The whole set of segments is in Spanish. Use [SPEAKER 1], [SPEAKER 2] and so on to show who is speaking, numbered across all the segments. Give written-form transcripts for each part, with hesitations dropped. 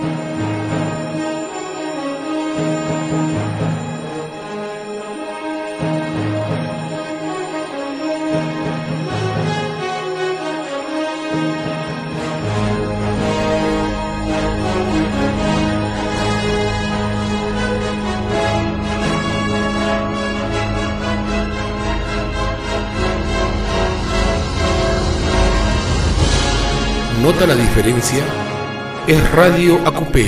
[SPEAKER 1] ¿Nota la diferencia? Es Radio Acupé.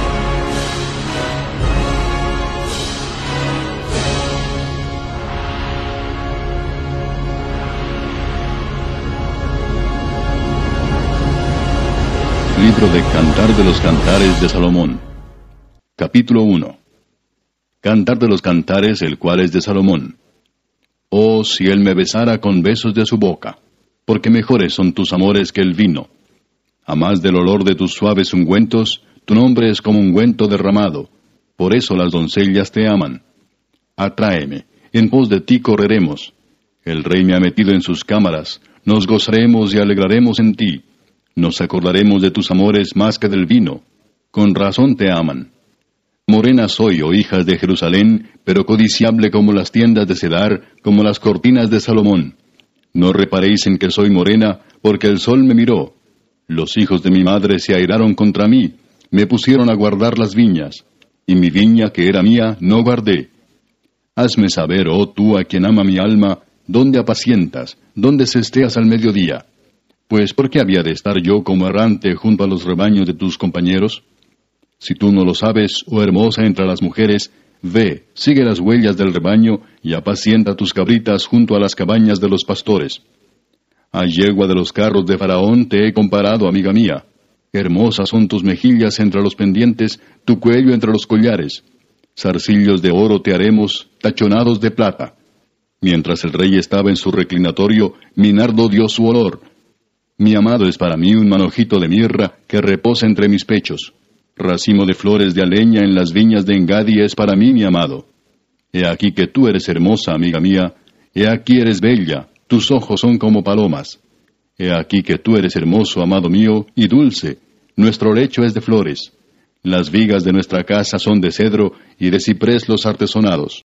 [SPEAKER 2] Libro de Cantar de los Cantares de Salomón. Capítulo 1. Cantar de los Cantares, el cual es de Salomón. Oh, si él me besara con besos de su boca, porque mejores son tus amores que el vino. A más del olor de tus suaves ungüentos, tu nombre es como ungüento derramado. Por eso las doncellas te aman. Atráeme, en pos de ti correremos. El rey me ha metido en sus cámaras. Nos gozaremos y alegraremos en ti. Nos acordaremos de tus amores más que del vino. Con razón te aman. Morena soy, oh hijas de Jerusalén, pero codiciable como las tiendas de Cedar, como las cortinas de Salomón. No reparéis en que soy morena, porque el sol me miró. Los hijos de mi madre se airaron contra mí, me pusieron a guardar las viñas, y mi viña que era mía no guardé. Hazme saber, oh tú a quien ama mi alma, dónde apacientas, dónde cesteas al mediodía. Pues ¿por qué había de estar yo como errante junto a los rebaños de tus compañeros? Si tú no lo sabes, oh hermosa entre las mujeres, ve, sigue las huellas del rebaño, y apacienta tus cabritas junto a las cabañas de los pastores. A yegua de los carros de Faraón te he comparado, amiga mía. Hermosas son tus mejillas entre los pendientes, tu cuello entre los collares. Zarcillos de oro te haremos, tachonados de plata. Mientras el rey estaba en su reclinatorio, mi nardo dio su olor. Mi amado es para mí un manojito de mirra que reposa entre mis pechos. Racimo de flores de aleña en las viñas de Engadi es para mí mi amado. He aquí que tú eres hermosa, amiga mía. He aquí eres bella. Tus ojos son como palomas. He aquí que tú eres hermoso, amado mío, y dulce. Nuestro lecho es de flores. Las vigas de nuestra casa son de cedro, y de ciprés los artesonados.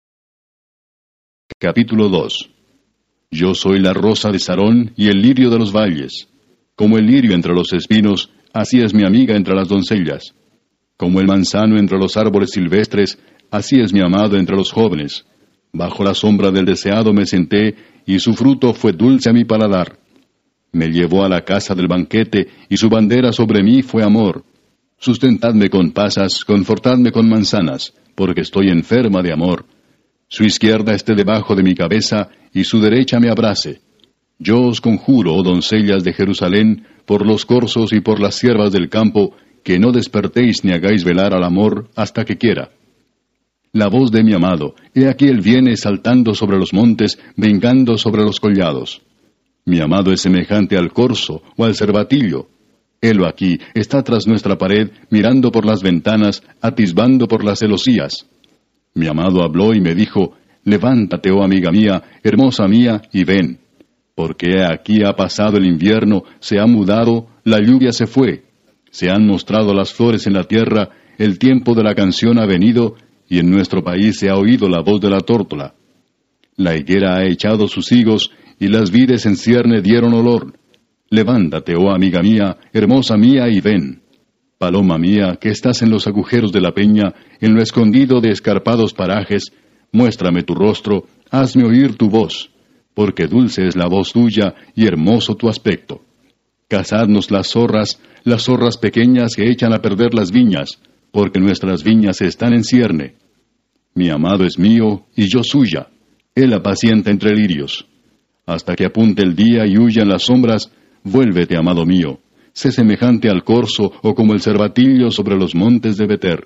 [SPEAKER 2] Capítulo 2. Yo soy la rosa de Sarón y el lirio de los valles. Como el lirio entre los espinos, así es mi amiga entre las doncellas. Como el manzano entre los árboles silvestres, así es mi amado entre los jóvenes. Bajo la sombra del deseado me senté, y su fruto fue dulce a mi paladar. Me llevó a la casa del banquete, y su bandera sobre mí fue amor. Sustentadme con pasas, confortadme con manzanas, porque estoy enferma de amor. Su izquierda esté debajo de mi cabeza, y su derecha me abrace. Yo os conjuro, oh doncellas de Jerusalén, por los corzos y por las siervas del campo, que no despertéis ni hagáis velar al amor hasta que quiera. La voz de mi amado, he aquí él viene saltando sobre los montes, brincando sobre los collados. Mi amado es semejante al corzo o al cervatillo. Helo aquí, está tras nuestra pared, mirando por las ventanas, atisbando por las celosías. Mi amado habló y me dijo, levántate, oh amiga mía, hermosa mía, y ven. Porque aquí ha pasado el invierno, se ha mudado, la lluvia se fue. Se han mostrado las flores en la tierra, el tiempo de la canción ha venido, y en nuestro país se ha oído la voz de la tórtola. La higuera ha echado sus higos, y las vides en cierne dieron olor. Levántate, oh amiga mía, hermosa mía, y ven. Paloma mía, que estás en los agujeros de la peña, en lo escondido de escarpados parajes, muéstrame tu rostro, hazme oír tu voz, porque dulce es la voz tuya, y hermoso tu aspecto. Cazadnos las zorras pequeñas que echan a perder las viñas, porque nuestras viñas están en cierne. Mi amado es mío, y yo suya. Él apacienta entre lirios. Hasta que apunte el día y huyan las sombras, vuélvete, amado mío. Sé semejante al corzo o como el cervatillo sobre los montes de Beter.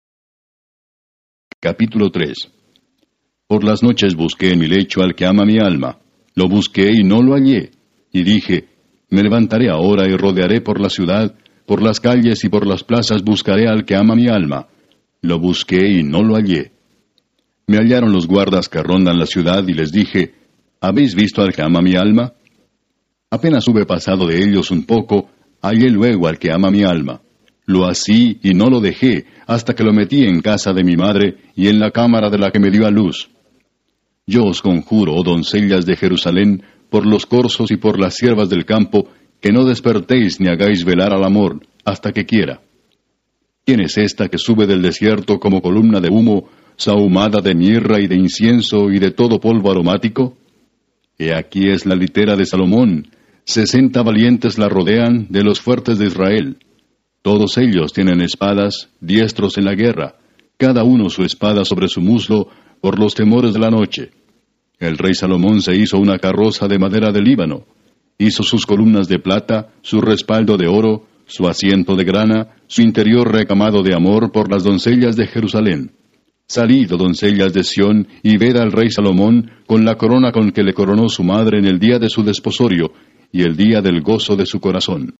[SPEAKER 2] Capítulo 3. Por las noches busqué en mi lecho al que ama mi alma. Lo busqué y no lo hallé. Y dije, me levantaré ahora y rodearé por la ciudad, por las calles y por las plazas buscaré al que ama mi alma. Lo busqué y no lo hallé. Me hallaron los guardas que rondan la ciudad y les dije, ¿habéis visto al que ama mi alma? Apenas hube pasado de ellos un poco, hallé luego al que ama mi alma. Lo así y no lo dejé, hasta que lo metí en casa de mi madre y en la cámara de la que me dio a luz. Yo os conjuro, oh doncellas de Jerusalén, por los corzos y por las siervas del campo, que no despertéis ni hagáis velar al amor, hasta que quiera. ¿Quién es esta que sube del desierto como columna de humo, sahumada de mirra y de incienso y de todo polvo aromático? He aquí es la litera de Salomón, 60 valientes la rodean de los fuertes de Israel. Todos ellos tienen espadas, diestros en la guerra, cada uno su espada sobre su muslo, por los temores de la noche. El rey Salomón se hizo una carroza de madera de Líbano, hizo sus columnas de plata, su respaldo de oro, su asiento de grana, su interior recamado de amor por las doncellas de Jerusalén. Salid, oh doncellas de Sión, y ved al rey Salomón con la corona con que le coronó su madre en el día de su desposorio, y el día del gozo de su corazón.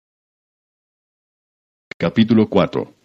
[SPEAKER 2] Capítulo 4.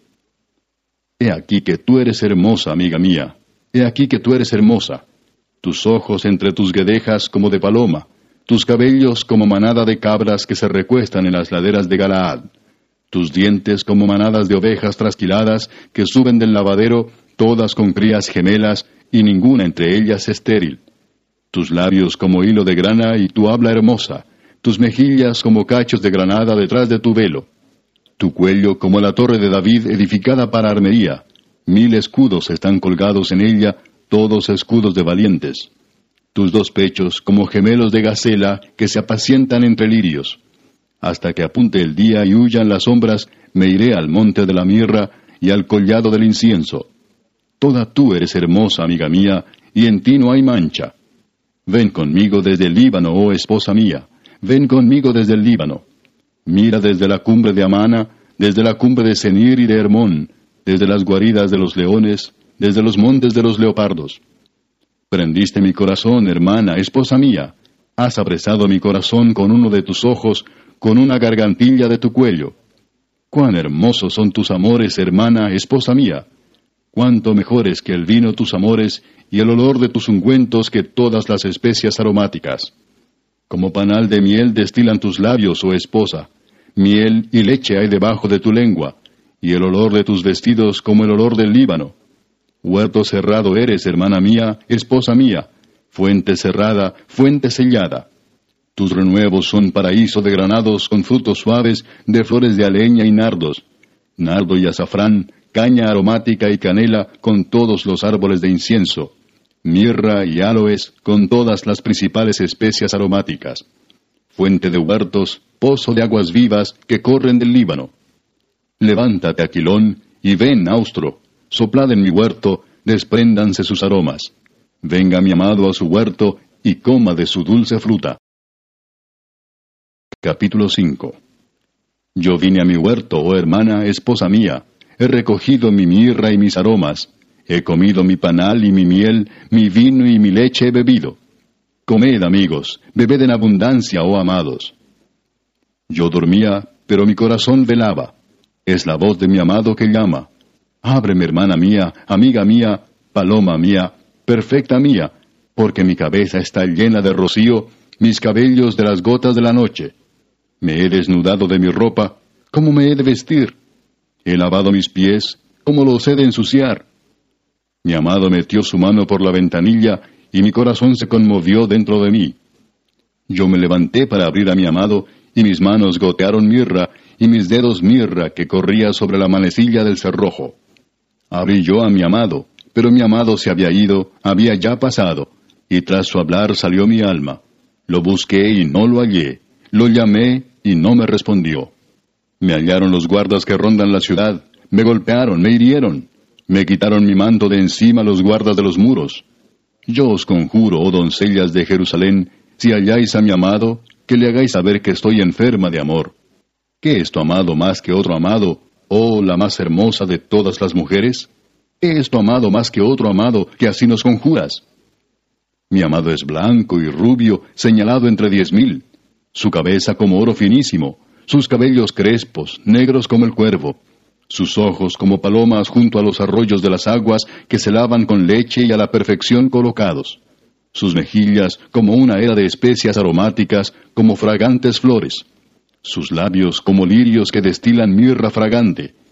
[SPEAKER 2] He aquí que tú eres hermosa, amiga mía. He aquí que tú eres hermosa. Tus ojos entre tus guedejas como de paloma, tus cabellos como manada de cabras que se recuestan en las laderas de Galaad, tus dientes como manadas de ovejas trasquiladas que suben del lavadero, todas con crías gemelas, y ninguna entre ellas estéril. Tus labios como hilo de grana y tu habla hermosa, tus mejillas como cachos de granada detrás de tu velo. Tu cuello como la torre de David edificada para armería. 1000 escudos están colgados en ella, todos escudos de valientes. Tus 2 pechos como gemelos de gacela que se apacientan entre lirios. Hasta que apunte el día y huyan las sombras, me iré al monte de la mirra y al collado del incienso. Toda tú eres hermosa, amiga mía, y en ti no hay mancha. Ven conmigo desde el Líbano, oh esposa mía, ven conmigo desde el Líbano. Mira desde la cumbre de Amana, desde la cumbre de Senir y de Hermón, desde las guaridas de los leones, desde los montes de los leopardos. Prendiste mi corazón, hermana, esposa mía. Has apresado mi corazón con uno de tus ojos, con una gargantilla de tu cuello. Cuán hermosos son tus amores, hermana, esposa mía. Cuánto mejores que el vino tus amores y el olor de tus ungüentos que todas las especias aromáticas. Como panal de miel destilan tus labios, oh esposa. Miel y leche hay debajo de tu lengua, y el olor de tus vestidos como el olor del Líbano. Huerto cerrado eres, hermana mía, esposa mía, fuente cerrada, fuente sellada. Tus renuevos son paraíso de granados con frutos suaves, de flores de aleña y nardos, nardo y azafrán, caña aromática y canela con todos los árboles de incienso, mirra y aloes con todas las principales especias aromáticas, fuente de huertos, pozo de aguas vivas que corren del Líbano. Levántate, Aquilón, y ven, Austro, soplad en mi huerto, despréndanse sus aromas. Venga mi amado a su huerto, y coma de su dulce fruta. Capítulo 5. Yo vine a mi huerto, oh hermana, esposa mía, he recogido mi mirra y mis aromas, he comido mi panal y mi miel, mi vino y mi leche he bebido. Comed, amigos, bebed en abundancia, oh amados. Yo dormía, pero mi corazón velaba. Es la voz de mi amado que llama. Ábreme, hermana mía, amiga mía, paloma mía, perfecta mía, porque mi cabeza está llena de rocío, mis cabellos de las gotas de la noche. Me he desnudado de mi ropa, ¿cómo me he de vestir? He lavado mis pies, ¿cómo los he de ensuciar? Mi amado metió su mano por la ventanilla, y mi corazón se conmovió dentro de mí. Yo me levanté para abrir a mi amado, y mis manos gotearon mirra, y mis dedos mirra que corría sobre la manecilla del cerrojo. Abrí yo a mi amado, pero mi amado se había ido, había ya pasado, y tras su hablar salió mi alma. Lo busqué y no lo hallé, lo llamé y no me respondió. Me hallaron los guardas que rondan la ciudad, me golpearon, me hirieron, me quitaron mi manto de encima los guardas de los muros. Yo os conjuro, oh doncellas de Jerusalén, si halláis a mi amado, que le hagáis saber que estoy enferma de amor. ¿Qué es tu amado más que otro amado, oh la más hermosa de todas las mujeres? ¿Qué es tu amado más que otro amado, que así nos conjuras? Mi amado es blanco y rubio, señalado entre 10,000, su cabeza como oro finísimo, sus cabellos crespos, negros como el cuervo, sus ojos como palomas junto a los arroyos de las aguas que se lavan con leche y a la perfección colocados, sus mejillas como una era de especias aromáticas, como fragantes flores, sus labios como lirios que destilan mirra fragante,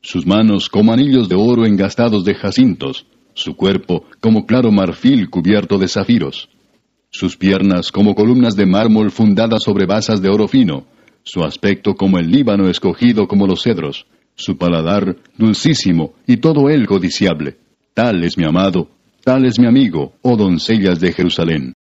[SPEAKER 2] sus manos como anillos de oro engastados de jacintos, su cuerpo como claro marfil cubierto de zafiros, sus piernas como columnas de mármol fundadas sobre basas de oro fino, su aspecto como el Líbano escogido como los cedros, su paladar dulcísimo y todo él codiciable. Tal es mi amado, tal es mi amigo, oh doncellas de Jerusalén.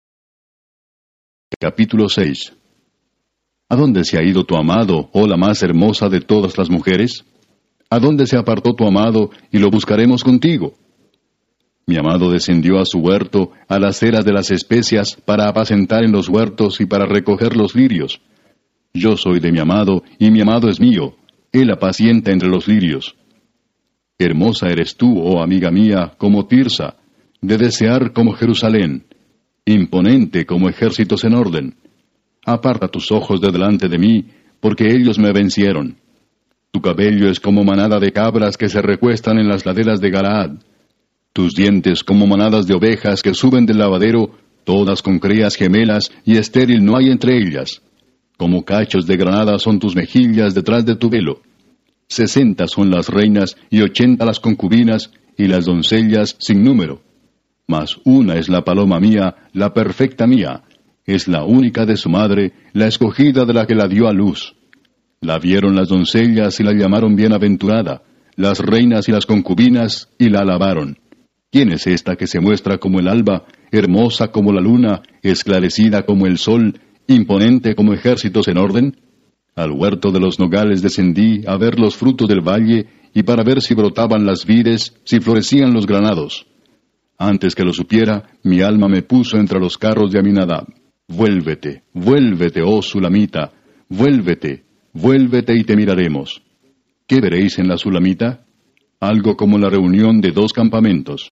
[SPEAKER 2] Capítulo 6. ¿A dónde se ha ido tu amado, oh la más hermosa de todas las mujeres? ¿A dónde se apartó tu amado, y lo buscaremos contigo? Mi amado descendió a su huerto, a las eras de las especias, para apacentar en los huertos y para recoger los lirios. Yo soy de mi amado, y mi amado es mío. Él apacienta entre los lirios. Hermosa eres tú, oh amiga mía, como Tirsa, de desear como Jerusalén, imponente como ejércitos en orden. Aparta tus ojos de delante de mí, porque ellos me vencieron. Tu cabello es como manada de cabras que se recuestan en las laderas de Galaad. Tus dientes como manadas de ovejas que suben del lavadero, todas con crías gemelas, y estéril no hay entre ellas. Como cachos de granada son tus mejillas detrás de tu velo. 60 son las reinas, y 80 las concubinas, y las doncellas sin número. Mas una es la paloma mía, la perfecta mía, es la única de su madre, la escogida de la que la dio a luz. La vieron las doncellas y la llamaron bienaventurada, las reinas y las concubinas, y la alabaron. ¿Quién es esta que se muestra como el alba, hermosa como la luna, esclarecida como el sol, imponente como ejércitos en orden? Al huerto de los nogales descendí a ver los frutos del valle, y para ver si brotaban las vides, si florecían los granados. Antes que lo supiera, mi alma me puso entre los carros de Aminadab. Vuélvete, vuélvete, oh Sulamita, vuélvete, vuélvete y te miraremos. ¿Qué veréis en la Sulamita? Algo como la reunión de dos campamentos.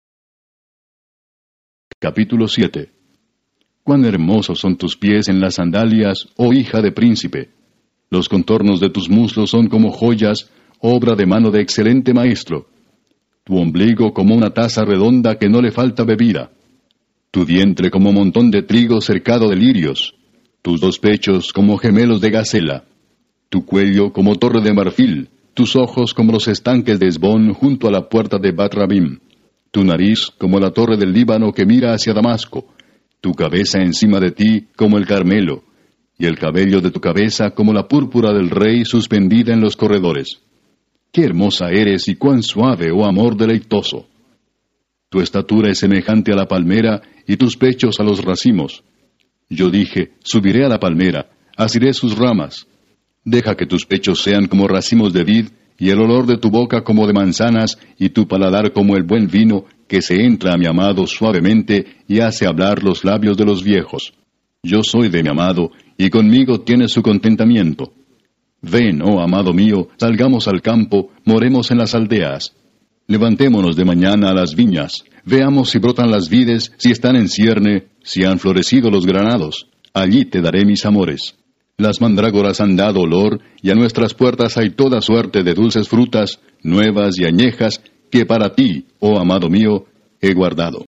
[SPEAKER 2] Capítulo 7. Cuán hermosos son tus pies en las sandalias, oh hija de príncipe. Los contornos de tus muslos son como joyas, obra de mano de excelente maestro. Tu ombligo como una taza redonda que no le falta bebida. Tu vientre como montón de trigo cercado de lirios. Tus dos pechos como gemelos de gacela. Tu cuello como torre de marfil. Tus ojos como los estanques de Hesbón junto a la puerta de Bat-Rabim. Tu nariz como la torre del Líbano que mira hacia Damasco. Tu cabeza encima de ti como el Carmelo. Y el cabello de tu cabeza como la púrpura del rey suspendida en los corredores. ¡Qué hermosa eres y cuán suave, oh amor deleitoso! Tu estatura es semejante a la palmera, y tus pechos a los racimos. Yo dije, subiré a la palmera, asiré sus ramas. Deja que tus pechos sean como racimos de vid, y el olor de tu boca como de manzanas, y tu paladar como el buen vino, que se entra a mi amado suavemente, y hace hablar los labios de los viejos. Yo soy de mi amado, y conmigo tiene su contentamiento. Ven, oh amado mío, salgamos al campo, moremos en las aldeas. Levantémonos de mañana a las viñas, veamos si brotan las vides, si están en cierne, si han florecido los granados. Allí te daré mis amores. Las mandrágoras han dado olor, y a nuestras puertas hay toda suerte de dulces frutas, nuevas y añejas, que para ti, oh amado mío, he guardado.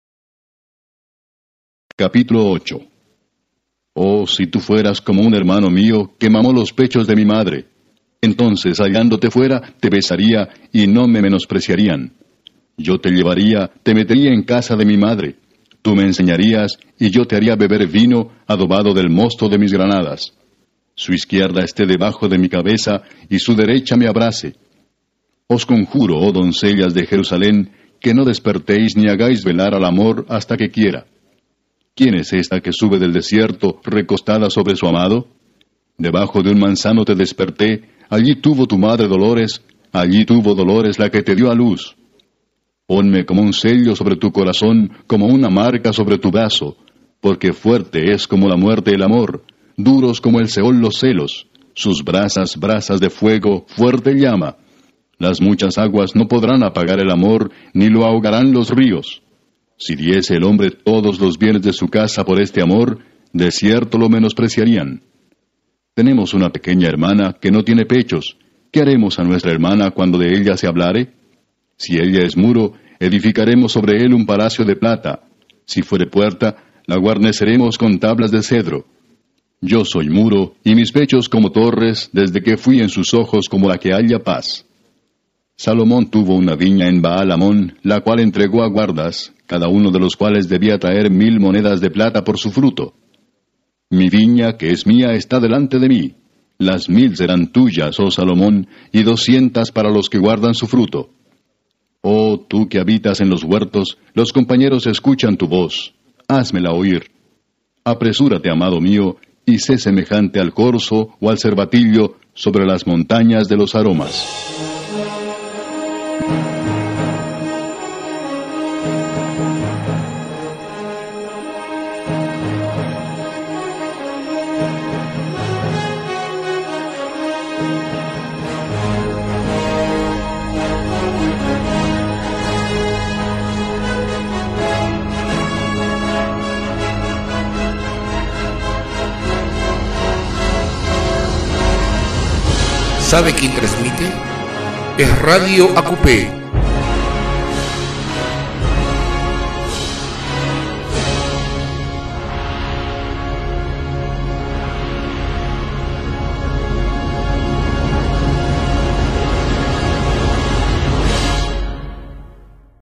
[SPEAKER 2] Capítulo 8. Oh, si tú fueras como un hermano mío, que mamó los pechos de mi madre. Entonces, hallándote fuera, te besaría, y no me menospreciarían. Yo te llevaría, te metería en casa de mi madre. Tú me enseñarías, y yo te haría beber vino, adobado del mosto de mis granadas. Su izquierda esté debajo de mi cabeza, y su derecha me abrace. Os conjuro, oh doncellas de Jerusalén, que no despertéis ni hagáis velar al amor hasta que quiera. ¿Quién es esta que sube del desierto, recostada sobre su amado? Debajo de un manzano te desperté, allí tuvo tu madre dolores, allí tuvo dolores la que te dio a luz. Ponme como un sello sobre tu corazón, como una marca sobre tu brazo, porque fuerte es como la muerte el amor, duros como el Seol los celos, sus brasas, brasas de fuego, fuerte llama. Las muchas aguas no podrán apagar el amor, ni lo ahogarán los ríos. Si diese el hombre todos los bienes de su casa por este amor, de cierto lo menospreciarían. Tenemos una pequeña hermana que no tiene pechos. ¿Qué haremos a nuestra hermana cuando de ella se hablare? Si ella es muro, edificaremos sobre él un palacio de plata. Si fuere puerta, la guarneceremos con tablas de cedro. Yo soy muro, y mis pechos como torres, desde que fui en sus ojos como la que halla paz. Salomón tuvo una viña en Baal-Amón, la cual entregó a guardas, cada uno de los cuales debía traer 1000 monedas de plata por su fruto. Mi viña, que es mía, está delante de mí. Las 1000 serán tuyas, oh Salomón, y 200 para los que guardan su fruto. Oh, tú que habitas en los huertos, los compañeros escuchan tu voz. Házmela oír. Apresúrate, amado mío, y sé semejante al corzo o al cervatillo sobre las montañas de los aromas.
[SPEAKER 1] ¿Sabe quién transmite? Es Radio ACUPE,